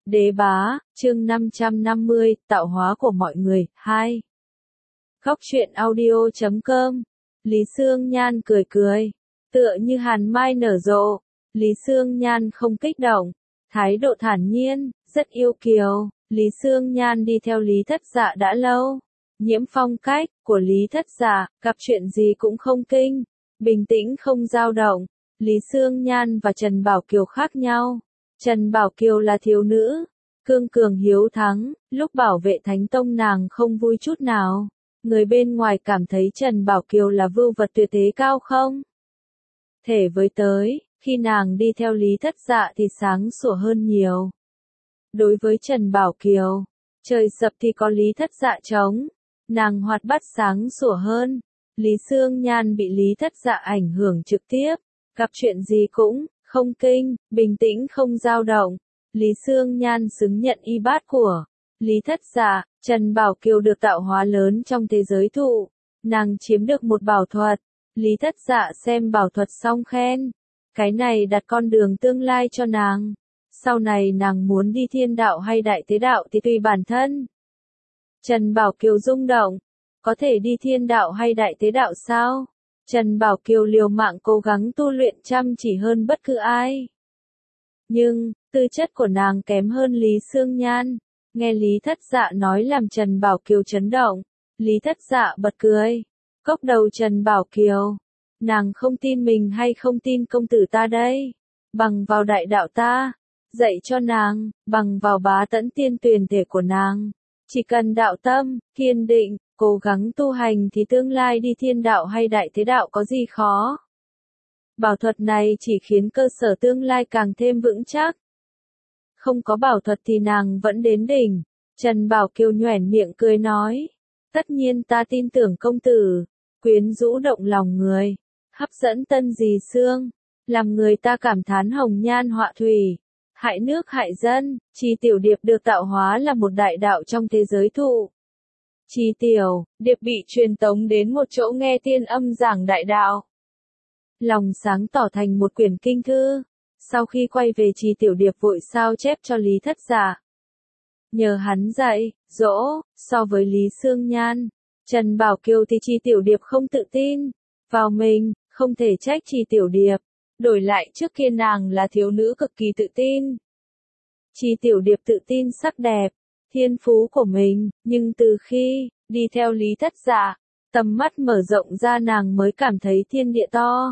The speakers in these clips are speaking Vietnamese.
Đế bá, chương 550, tạo hóa của mọi người, 2. Góc truyện audio.com. Lý Sương Nhan cười cười, tựa như hàn mai nở rộ. Lý Sương Nhan không kích động, thái độ thản nhiên, rất yêu kiều. Lý Sương Nhan đi theo Lý Thất Dạ đã lâu. Nhiễm phong cách của Lý Thất Dạ, gặp chuyện gì cũng không kinh, bình tĩnh không dao động. Lý Sương Nhan và Trần Bảo Kiều khác nhau. Trần Bảo Kiều là thiếu nữ, cương cường hiếu thắng, lúc bảo vệ Thánh Tông nàng không vui chút nào. Người bên ngoài cảm thấy Trần Bảo Kiều là vưu vật tuyệt thế cao không thể với tới, khi nàng đi theo Lý Thất Dạ thì sáng sủa hơn nhiều. Đối với Trần Bảo Kiều, trời sập thì có Lý Thất Dạ chống, nàng hoạt bát sáng sủa hơn. Lý Sương Nhan bị Lý Thất Dạ ảnh hưởng trực tiếp, gặp chuyện gì cũng không kinh, bình tĩnh không dao động. Lý Sương Nhan xứng nhận y bát của Lý Thất Dạ. Trần Bảo Kiều được tạo hóa lớn trong thế giới thụ, nàng chiếm được một bảo thuật. Lý Thất Dạ xem bảo thuật xong khen, cái này đặt con đường tương lai cho nàng. Sau này nàng muốn đi thiên đạo hay đại thế đạo thì tùy bản thân. Trần Bảo Kiều rung động, có thể đi thiên đạo hay đại thế đạo sao? Trần Bảo Kiều liều mạng cố gắng tu luyện chăm chỉ hơn bất cứ ai. Nhưng, tư chất của nàng kém hơn Lý Sương Nhan. Nghe Lý Thất Dạ nói làm Trần Bảo Kiều chấn động. Lý Thất Dạ bật cười. Cốc đầu Trần Bảo Kiều. Nàng không tin mình hay không tin công tử ta đây? Bằng vào đại đạo ta. Dạy cho nàng, bằng vào bá tẫn tiên tuyền thể của nàng. Chỉ cần đạo tâm, kiên định, cố gắng tu hành thì tương lai đi thiên đạo hay đại thế đạo có gì khó. Bảo thuật này chỉ khiến cơ sở tương lai càng thêm vững chắc. Không có bảo thuật thì nàng vẫn đến đỉnh. Trần Bảo Kiều nhoẻn miệng cười nói. Tất nhiên ta tin tưởng công tử. Quyến rũ động lòng người. Hấp dẫn tân dì xương. Làm người ta cảm thán hồng nhan họa thủy. Hại nước hại dân. Chi tiểu điệp được tạo hóa là một đại đạo trong thế giới thụ. Chi tiểu điệp bị truyền tống đến một chỗ nghe tiên âm giảng đại đạo. Lòng sáng tỏ thành một quyển kinh thư. Sau khi quay về Chi tiểu điệp vội sao chép cho Lý Thất Dạ. Nhờ hắn dạy, dỗ, so với Lý Sương Nhan, Trần Bảo Kiều thì Chi tiểu điệp không tự tin vào mình, không thể trách Chi tiểu điệp. Đổi lại trước kia nàng là thiếu nữ cực kỳ tự tin. Chi tiểu điệp tự tin sắc đẹp, thiên phú của mình, nhưng từ khi đi theo Lý Thất Dạ, tầm mắt mở rộng ra nàng mới cảm thấy thiên địa to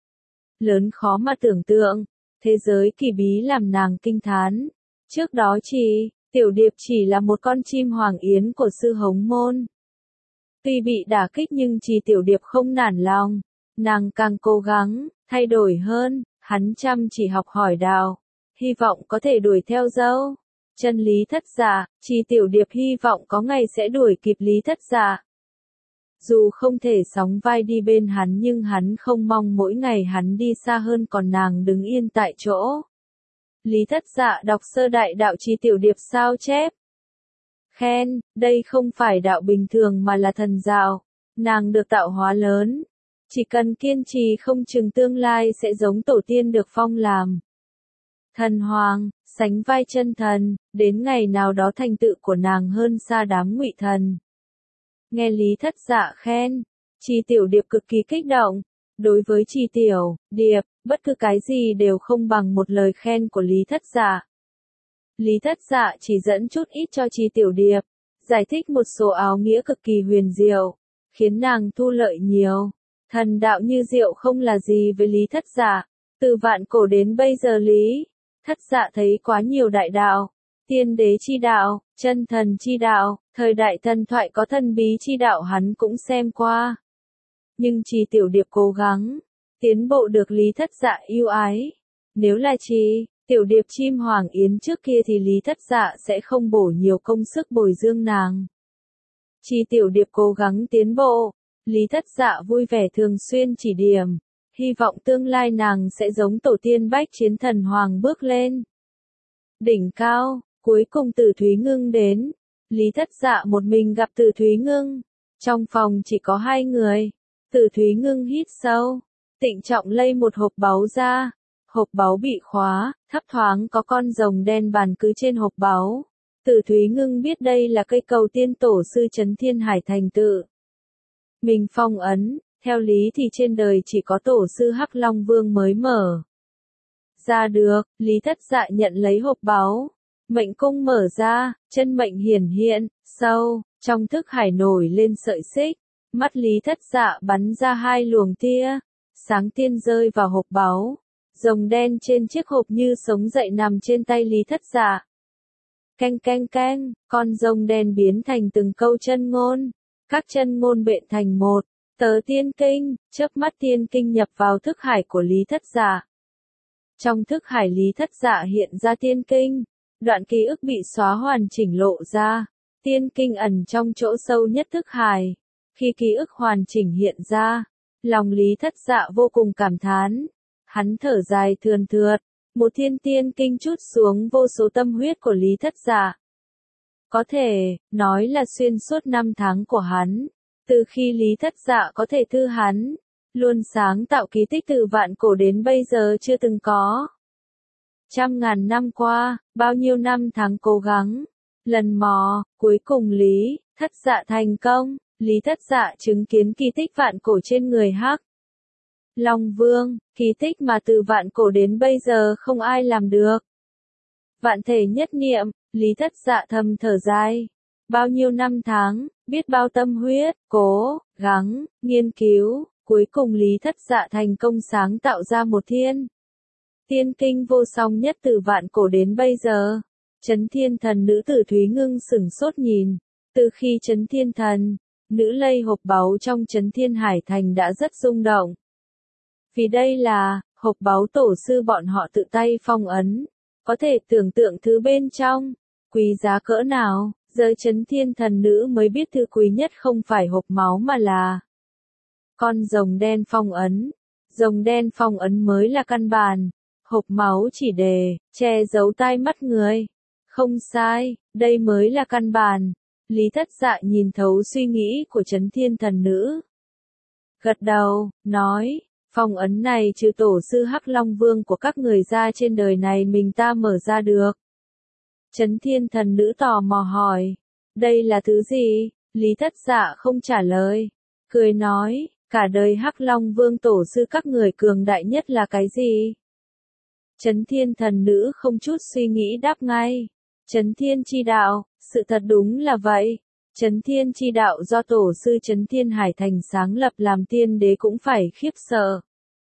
lớn khó mà tưởng tượng. Thế giới kỳ bí làm nàng kinh thán. Trước đó Chi tiểu điệp chỉ là một con chim hoàng yến của sư hống môn. Tuy bị đả kích nhưng Chi tiểu điệp không nản lòng. Nàng càng cố gắng, thay đổi hơn, hắn chăm chỉ học hỏi đạo. Hy vọng có thể đuổi theo dâu chân Lý Thất Dạ. Chi tiểu điệp hy vọng có ngày sẽ đuổi kịp Lý Thất Dạ. Dù không thể sóng vai đi bên hắn nhưng hắn không mong mỗi ngày hắn đi xa hơn còn nàng đứng yên tại chỗ. Lý Thất Dạ đọc sơ đại đạo Chi tiểu điệp sao chép. Khen, đây không phải đạo bình thường mà là thần đạo. Nàng được tạo hóa lớn. Chỉ cần kiên trì không chừng tương lai sẽ giống tổ tiên được phong làm thần hoàng, sánh vai chân thần, đến ngày nào đó thành tựu của nàng hơn xa đám ngụy thần. Nghe Lý Thất Dạ khen, Chi tiểu điệp cực kỳ kích động. Đối với Chi tiểu điệp, bất cứ cái gì đều không bằng một lời khen của Lý Thất Dạ. Lý Thất Dạ chỉ dẫn chút ít cho Chi tiểu điệp, giải thích một số áo nghĩa cực kỳ huyền diệu, khiến nàng thu lợi nhiều. Thần đạo như diệu không là gì với Lý Thất Dạ. Từ vạn cổ đến bây giờ Lý Thất Dạ thấy quá nhiều đại đạo. Tiên đế chi đạo, chân thần chi đạo, thời đại thần thoại có thần bí chi đạo hắn cũng xem qua. Nhưng Chi tiểu điệp cố gắng tiến bộ được Lý Thất Dạ yêu ái. Nếu là Chi tiểu điệp chim hoàng yến trước kia thì Lý Thất Dạ sẽ không bổ nhiều công sức bồi dưỡng nàng. Chi tiểu điệp cố gắng tiến bộ, Lý Thất Dạ vui vẻ thường xuyên chỉ điểm, hy vọng tương lai nàng sẽ giống tổ tiên bách chiến thần hoàng bước lên đỉnh cao. Cuối cùng Tử Thúy Ngưng đến. Lý Thất Dạ một mình gặp Tử Thúy Ngưng. Trong phòng chỉ có hai người. Tử Thúy Ngưng hít sâu, trịnh trọng lay một hộp báu ra. Hộp báu bị khóa, thấp thoáng có con rồng đen bàn cứ trên hộp báu. Từ Thúy Ngưng biết đây là cây cầu tiên tổ sư Trấn Thiên Hải Thành tự mình phong ấn, theo lý thì trên đời chỉ có tổ sư Hắc Long Vương mới mở ra được. Lý Thất Dạ nhận lấy hộp báu, mệnh cung mở ra, chân mệnh hiển hiện, sâu, trong thức hải nổi lên sợi xích, mắt Lý Thất Dạ bắn ra hai luồng tia sáng tiên rơi vào hộp báu. Rồng đen trên chiếc hộp như sống dậy nằm trên tay Lý Thất Dạ. Canh canh canh, con rồng đen biến thành từng câu chân ngôn, các chân ngôn bện thành một tờ tiên kinh, chớp mắt tiên kinh nhập vào thức hải của Lý Thất Dạ. Trong thức hải Lý Thất Dạ hiện ra tiên kinh, đoạn ký ức bị xóa hoàn chỉnh lộ ra, tiên kinh ẩn trong chỗ sâu nhất thức hải. Khi ký ức hoàn chỉnh hiện ra, lòng Lý Thất Dạ vô cùng cảm thán, hắn thở dài thườn thượt, một thiên tiên kinh trút xuống vô số tâm huyết của Lý Thất Dạ. Có thể nói là xuyên suốt 5 tháng của hắn, từ khi Lý Thất Dạ có thể thư hắn, luôn sáng tạo kỳ tích từ vạn cổ đến bây giờ chưa từng có. Trăm ngàn năm qua, bao nhiêu năm tháng cố gắng, lần mò, cuối cùng Lý Thất Dạ thành công. Lý Thất Dạ chứng kiến kỳ tích vạn cổ trên người Hắc Long Vương, kỳ tích mà từ vạn cổ đến bây giờ không ai làm được. Vạn thể nhất niệm, Lý Thất Dạ thầm thở dài. Bao nhiêu năm tháng, biết bao tâm huyết, cố gắng, nghiên cứu, cuối cùng Lý Thất Dạ thành công sáng tạo ra một thiên tiên kinh vô song nhất từ vạn cổ đến bây giờ. Trấn Thiên Thần nữ tử Thúy Ngưng sửng sốt nhìn, từ khi Trấn Thiên Thần nữ lây hộp báu trong Trấn Thiên Hải Thành đã rất rung động. Vì đây là hộp báu tổ sư bọn họ tự tay phong ấn, có thể tưởng tượng thứ bên trong quý giá cỡ nào. Giờ Trấn Thiên Thần nữ mới biết thứ quý nhất không phải hộp máu mà là con rồng đen phong ấn. Rồng đen phong ấn mới là căn bản, hộp máu chỉ để che giấu tai mắt người. Không sai, đây mới là căn bản. Lý Thất Dạ nhìn thấu suy nghĩ của Trấn Thiên Thần nữ. Gật đầu, nói, phong ấn này trừ tổ sư Hắc Long Vương của các người ra trên đời này mình ta mở ra được. Trấn Thiên Thần nữ tò mò hỏi, đây là thứ gì? Lý Thất Dạ không trả lời, cười nói, cả đời Hắc Long Vương tổ sư các người cường đại nhất là cái gì? Trấn Thiên Thần nữ không chút suy nghĩ đáp ngay, Trấn Thiên chi đạo. Sự thật đúng là vậy. Trấn Thiên chi đạo do tổ sư Trấn Thiên Hải Thành sáng lập làm tiên đế cũng phải khiếp sợ.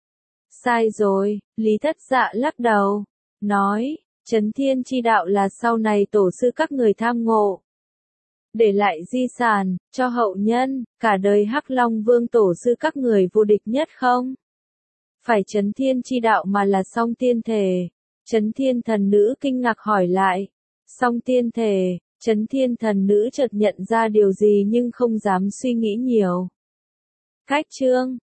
Sai rồi, Lý Thất Dạ lắc đầu, nói, Trấn Thiên chi đạo là sau này tổ sư các người tham ngộ, để lại di sản cho hậu nhân, cả đời Hắc Long Vương tổ sư các người vô địch nhất không? Phải Trấn Thiên chi đạo mà là song tiên thể. Trấn Thiên Thần nữ kinh ngạc hỏi lại, song tiên thể. Trấn Thiên Thần nữ chợt nhận ra điều gì nhưng không dám suy nghĩ nhiều. Cách chương